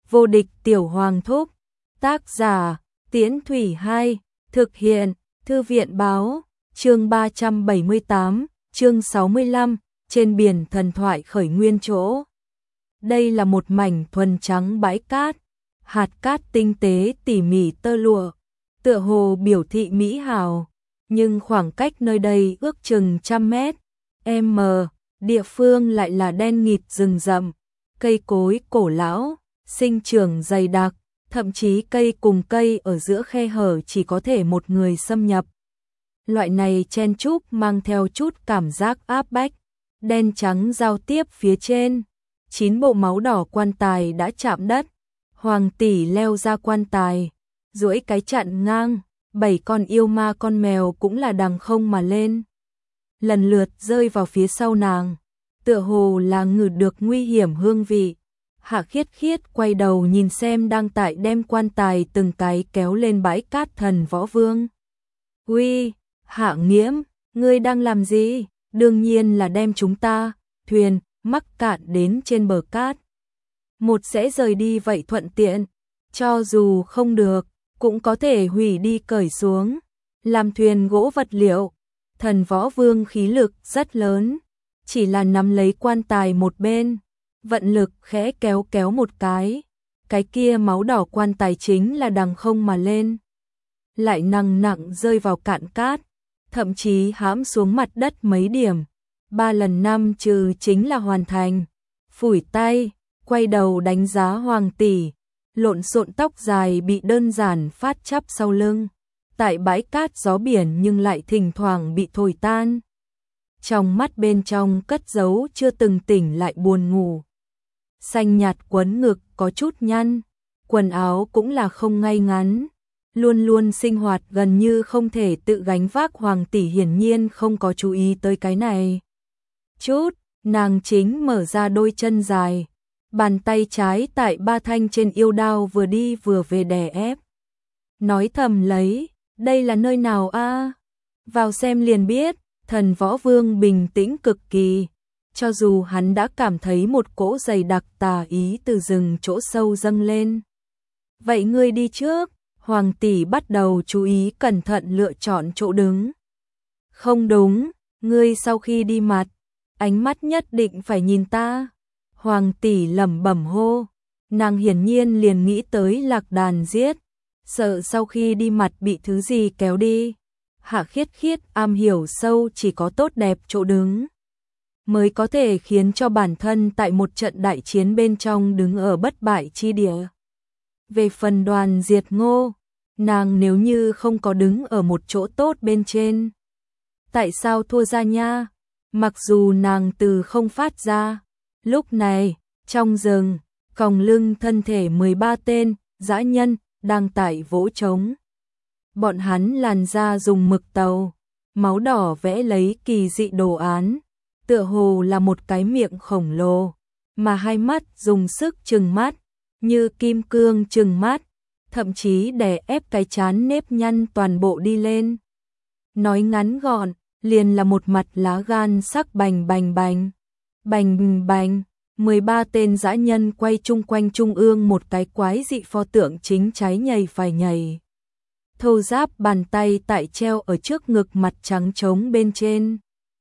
Vô địch tiểu hoàng thúc. Tác giả, Tiễn Thủy 2, thực hiện, Thư viện báo, chương 378, chương 65, trên biển thần thoại khởi nguyên chỗ. Đây là một mảnh thuần trắng bãi cát, hạt cát tinh tế tỉ mỉ tơ lụa, tựa hồ biểu thị mỹ hào, nhưng khoảng cách nơi đây ước chừng 100 mét. Địa phương lại là đen nghịt rừng rậm, cây cối cổ lão, sinh trưởng dày đặc, thậm chí cây cùng cây ở giữa khe hở chỉ có thể một người xâm nhập. Loại này chen chúc mang theo chút cảm giác áp bách, đen trắng giao tiếp phía trên, 9 bộ máu đỏ quan tài đã chạm đất, Hoàng tỷ leo ra quan tài, duỗi cái chặn ngang, 7 con yêu ma con mèo cũng là đằng không mà lên, lần lượt rơi vào phía sau nàng, tựa hồ là ngửi được nguy hiểm hương vị. Hạ Khiết Khiết quay đầu nhìn xem đang tại đem quan tài từng cái kéo lên bãi cát Thần Võ Vương. Uy, Hạ Nghiễm, ngươi đang làm gì? Đương nhiên là đem chúng ta, thuyền, mắc cạn đến trên bờ cát. Một sẽ rời đi vậy thuận tiện, cho dù không được, cũng có thể hủy đi cởi xuống, làm thuyền gỗ vật liệu. Thần Võ Vương khí lực rất lớn, chỉ là nắm lấy quan tài một bên, vận lực khẽ kéo kéo một cái kia máu đỏ quan tài chính là đằng không mà lên, lại nặng nặng rơi vào cạn cát, thậm chí hãm xuống mặt đất mấy điểm. 3 lần 5 trừ chính là hoàn thành. Phủi tay, quay đầu đánh giá Hoàng tỷ, lộn xộn tóc dài bị đơn giản phát chắp sau lưng, tại bãi cát gió biển nhưng lại thỉnh thoảng bị thổi tan. Trong mắt bên trong cất giấu chưa từng tỉnh lại buồn ngủ. Xanh nhạt quấn ngực có chút nhăn, quần áo cũng là không ngay ngắn, luôn luôn sinh hoạt gần như không thể tự gánh vác. Hoàng tỷ hiển nhiên không có chú ý tới cái này. Nàng chính mở ra đôi chân dài, bàn tay trái tại 3 thanh trên yêu đao vừa đi vừa về đè ép. Nói thầm lấy, đây là nơi nào a? Vào xem liền biết. Thần Võ Vương bình tĩnh cực kỳ, cho dù hắn đã cảm thấy một cỗ dày đặc tà ý từ rừng chỗ sâu dâng lên. Vậy ngươi đi trước. Hoàng tỷ bắt đầu chú ý cẩn thận lựa chọn chỗ đứng. Không đúng, ngươi sau khi đi mặt, ánh mắt nhất định phải nhìn ta. Hoàng tỷ lẩm bẩm hô, nàng hiển nhiên liền nghĩ tới lạc đàn giết, sợ sau khi đi mặt bị thứ gì kéo đi. Hạ Khiết Khiết am hiểu sâu chỉ có tốt đẹp chỗ đứng mới có thể khiến cho bản thân tại một trận đại chiến bên trong đứng ở bất bại chi địa. Về phần Đoàn Diệt Ngô, nàng nếu như không có đứng ở một chỗ tốt bên trên, tại sao thua ra nha? Mặc dù nàng từ không phát ra, lúc này, trong rừng, còng lưng thân thể 13 tên dã nhân đang tại vỗ trống. Bọn hắn làn da dùng mực tàu, máu đỏ vẽ lấy kỳ dị đồ án, tựa hồ là một cái miệng khổng lồ, mà hai mắt dùng sức trừng mắt, như kim cương trừng mắt, thậm chí đè ép cái trán nếp nhăn toàn bộ đi lên. Nói ngắn gọn, liền là một mặt lá gan sắc bành bành bành. Bành bành, 13 tên dã nhân quay chung quanh trung ương một cái quái dị pho tượng chính trái nhảy phải nhảy. Thô giáp bàn tay tại treo ở trước ngực mặt trắng trống bên trên.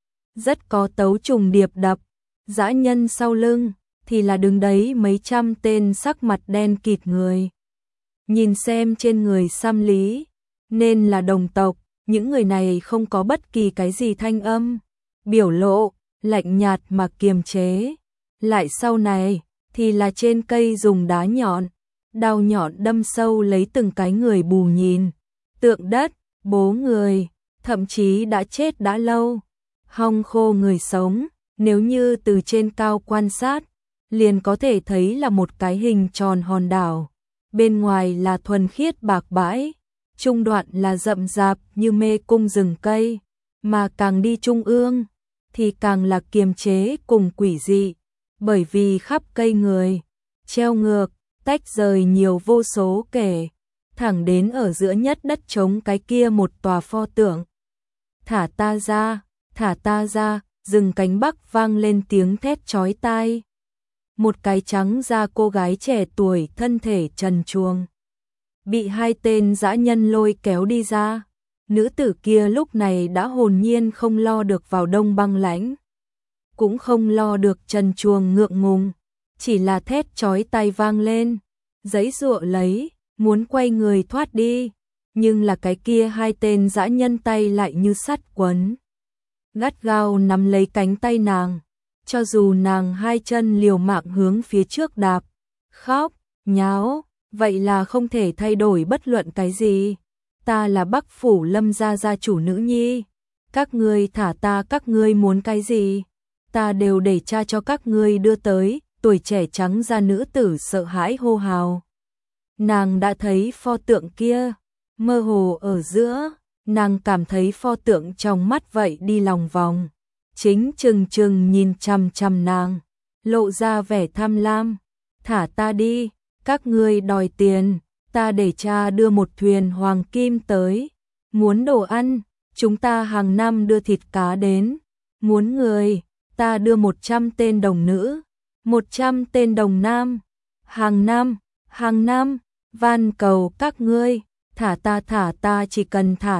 Rất có tấu trùng điệp đập, dã nhân sau lưng thì là đứng đấy mấy trăm tên sắc mặt đen kịt người. Nhìn xem trên người xăm lý, nên là đồng tộc, những người này không có bất kỳ cái gì thanh âm, biểu lộ, lạnh nhạt mà kiềm chế. Lại sau này, thì là trên cây dùng đá nhọn, đao nhọn đâm sâu lấy từng cái người bù nhìn. Tượng đất, bố người, thậm chí đã chết đã lâu, hong khô người sống, nếu như từ trên cao quan sát, liền có thể thấy là một cái hình tròn hòn đảo, bên ngoài là thuần khiết bạc bãi, trung đoạn là rậm rạp như mê cung rừng cây, mà càng đi trung ương, thì càng là kiềm chế cùng quỷ dị, bởi vì khắp cây người, treo ngược, tách rời nhiều vô số kể. Thẳng đến ở giữa nhất đất trống cái kia một tòa pho tượng. Thả ta ra, rừng cánh bắc vang lên tiếng thét chói tai. một cái trắng da cô gái trẻ tuổi thân thể trần truồng. Bị hai tên dã nhân lôi kéo đi ra. Nữ tử kia lúc này đã hồn nhiên không lo được vào đông băng lãnh. Cũng không lo được trần truồng ngượng ngùng. Chỉ là thét chói tai vang lên. Giãy giụa lấy, muốn quay người thoát đi. Nhưng là cái kia hai tên dã nhân tay lại như sắt quấn. Gắt gao nắm lấy cánh tay nàng. Cho dù nàng hai chân liều mạng hướng phía trước đạp, khóc, nháo, vậy là không thể thay đổi bất luận cái gì. Ta là Bắc Phủ Lâm gia gia chủ nữ nhi. Các ngươi thả ta, các ngươi muốn cái gì? Ta đều để cha cho các ngươi đưa tới. Tuổi trẻ trắng da nữ tử sợ hãi hô hào. Nàng đã thấy pho tượng kia, mơ hồ ở giữa, nàng cảm thấy pho tượng trong mắt vậy đi lòng vòng. Chính trừng trừng nhìn chằm chằm nàng, lộ ra vẻ tham lam. Thả ta đi, các ngươi đòi tiền, ta để cha đưa một thuyền hoàng kim tới. Muốn đồ ăn, chúng ta hàng năm đưa thịt cá đến. Muốn người, ta đưa 100 tên đồng nữ, 100 tên đồng nam. Hàng năm, van cầu các ngươi, thả ta, chỉ cần thả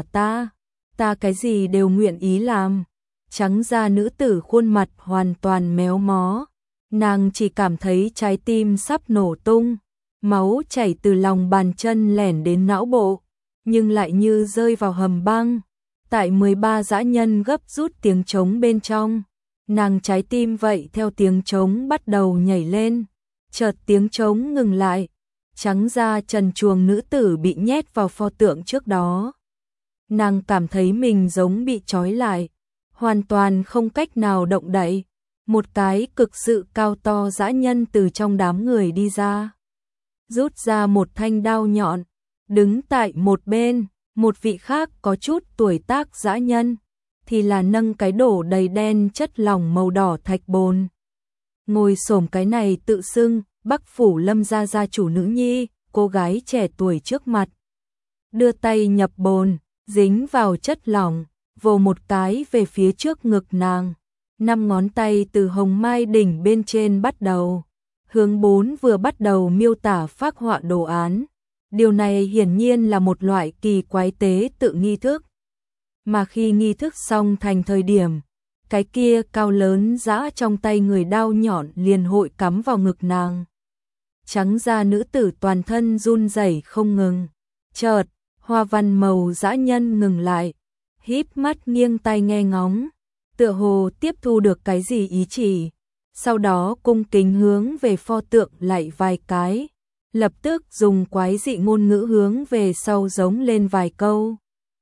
ta cái gì đều nguyện ý làm. Trắng da nữ tử khuôn mặt hoàn toàn méo mó, nàng chỉ cảm thấy trái tim sắp nổ tung, máu chảy từ lòng bàn chân lẻn đến não bộ, nhưng lại như rơi vào hầm băng. Tại 13 dã nhân gấp rút tiếng trống bên trong, nàng trái tim vậy theo tiếng trống bắt đầu nhảy lên, chợt tiếng trống ngừng lại, trắng da trần truồng nữ tử bị nhét vào pho tượng trước đó. Nàng cảm thấy mình giống bị trói lại, hoàn toàn không cách nào động đậy. Một cái cực sự cao to dã nhân từ trong đám người đi ra, rút ra một thanh đao nhọn, đứng tại một bên. Một vị khác có chút tuổi tác dã nhân thì là nâng cái đổ đầy đen chất lỏng màu đỏ thạch bồn, ngồi xổm cái này tự xưng Bắc Phủ Lâm gia gia chủ nữ nhi. Cô gái trẻ tuổi trước mặt đưa tay nhập bồn, dính vào chất lỏng, vồ một cái về phía trước ngực nàng. 5 ngón tay từ hồng mai đỉnh bên trên bắt đầu, hướng 4 vừa bắt đầu miêu tả phác họa đồ án. Điều này hiển nhiên là một loại kỳ quái tế tự nghi thức. Mà khi nghi thức xong thành thời điểm, cái kia cao lớn dã trong tay người đao nhọn liền hội cắm vào ngực nàng. Trắng da nữ tử toàn thân run rẩy không ngừng. Chợt, hoa văn màu dã nhân ngừng lại, híp mắt nghiêng tai nghe ngóng, tựa hồ tiếp thu được cái gì ý chỉ. Sau đó cung kính hướng về pho tượng lại vài cái, lập tức dùng quái dị ngôn ngữ hướng về sau giống lên vài câu.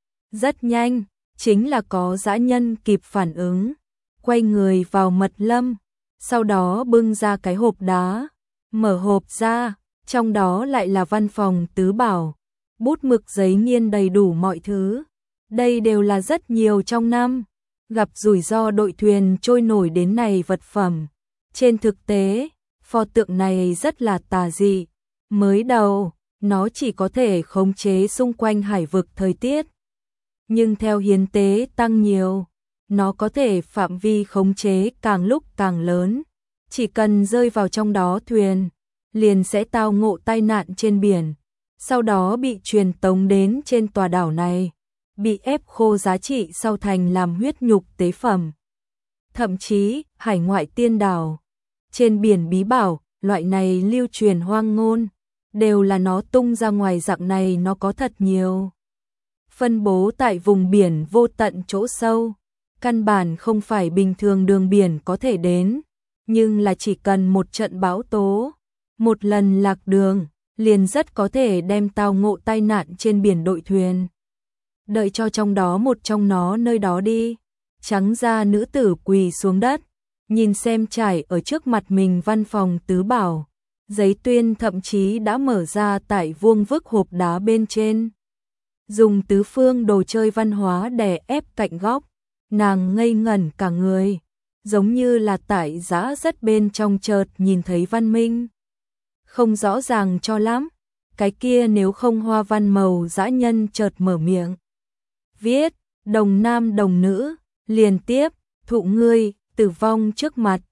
Rất nhanh, chính là có dã nhân kịp phản ứng, quay người vào mật lâm, sau đó bưng ra cái hộp đá, mở hộp ra, trong đó lại là văn phòng tứ bảo, bút mực giấy nghiên đầy đủ mọi thứ. Đây đều là rất nhiều trong năm gặp rủi ro đội thuyền trôi nổi đến này vật phẩm. Trên thực tế, pho tượng này rất là tà dị. Mới đầu, nó chỉ có thể khống chế xung quanh hải vực thời tiết. Nhưng theo hiến tế tăng nhiều, nó có thể phạm vi khống chế càng lúc càng lớn. Chỉ cần rơi vào trong đó thuyền, liền sẽ tao ngộ tai nạn trên biển. Sau đó bị truyền tống đến trên tòa đảo này, bị ép khô giá trị sau thành làm huyết nhục tế phẩm. Thậm chí, hải ngoại tiên đảo, trên biển bí bảo, loại này lưu truyền hoang ngôn, đều là nó tung ra ngoài dạng này nó có thật nhiều. Phân bố tại vùng biển vô tận chỗ sâu, căn bản không phải bình thường đường biển có thể đến, nhưng là chỉ cần một trận bão tố, một lần lạc đường, liền rất có thể đem tao ngộ tai nạn trên biển đội thuyền. Đợi cho trong đó một trong nó nơi đó đi, trắng da nữ tử quỳ xuống đất, nhìn xem trải ở trước mặt mình văn phòng tứ bảo. Giấy tuyên thậm chí đã mở ra tại vuông vức hộp đá bên trên. Dùng tứ phương đồ chơi văn hóa đè ép cạnh góc, nàng ngây ngẩn cả người, giống như là tại giã rất bên trong chợt nhìn thấy văn minh. Không rõ ràng cho lắm, cái kia nếu không hoa văn màu dã nhân chợt mở miệng. Viết, đồng nam đồng nữ, liền tiếp, thụ ngươi, tử vong trước mặt.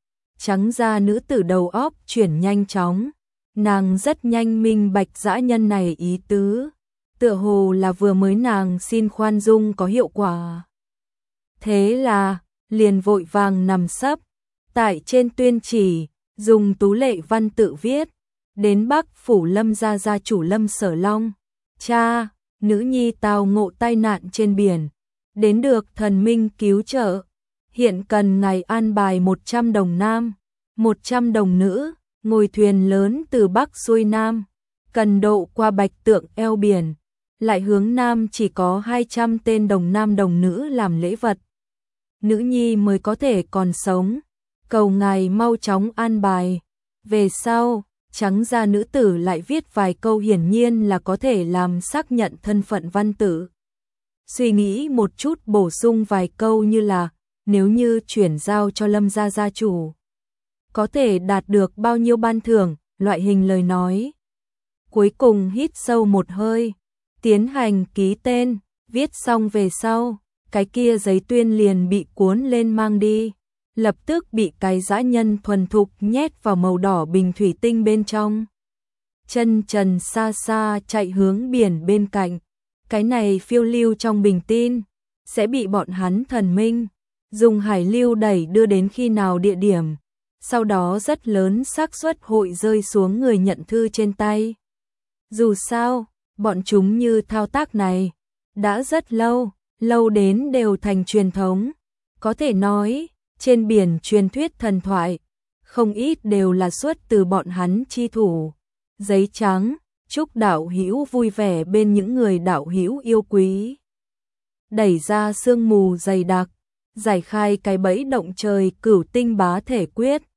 Trắng da nữ tử đầu óc chuyển nhanh chóng, nàng rất nhanh minh bạch dã nhân này ý tứ, tựa hồ là vừa mới nàng xin khoan dung có hiệu quả. Thế là, liền vội vàng nằm sấp, tại trên tuyên chỉ, dùng tú lệ văn tự viết, đến Bắc phủ Lâm gia gia chủ Lâm Sở Long, cha, nữ nhi tao ngộ tai nạn trên biển, đến được thần minh cứu trợ, hiện cần ngài an bài 100 đồng nam, 100 đồng nữ, ngồi thuyền lớn từ Bắc xuôi Nam, cần độ qua Bạch Tượng eo biển, lại hướng Nam chỉ có 200 tên đồng nam đồng nữ làm lễ vật. Nữ nhi mới có thể còn sống, cầu ngài mau chóng an bài. Về sau, trắng da nữ tử lại viết vài câu hiển nhiên là có thể làm xác nhận thân phận văn tử. Suy nghĩ một chút bổ sung vài câu như là, nếu như chuyển giao cho Lâm gia gia chủ, có thể đạt được bao nhiêu ban thưởng, loại hình lời nói. Cuối cùng hít sâu một hơi, tiến hành ký tên, viết xong về sau, cái kia giấy tuyên liền bị cuốn lên mang đi, lập tức bị cái dã nhân thuần thục nhét vào màu đỏ bình thủy tinh bên trong. Chân trần xa xa chạy hướng biển bên cạnh, cái này phiêu lưu trong bình tin, sẽ bị bọn hắn thần minh, dùng hải lưu đẩy đưa đến khi nào địa điểm, sau đó rất lớn xác suất hội rơi xuống người nhận thư trên tay. Dù sao, bọn chúng như thao tác này, đã rất lâu, lâu đến đều thành truyền thống, có thể nói, trên biển truyền thuyết thần thoại, không ít đều là xuất từ bọn hắn chi thủ. Giấy trắng, chúc đạo hữu vui vẻ bên những người đạo hữu yêu quý. Đẩy ra sương mù dày đặc, giải khai cái bẫy động trời cửu tinh bá thể quyết.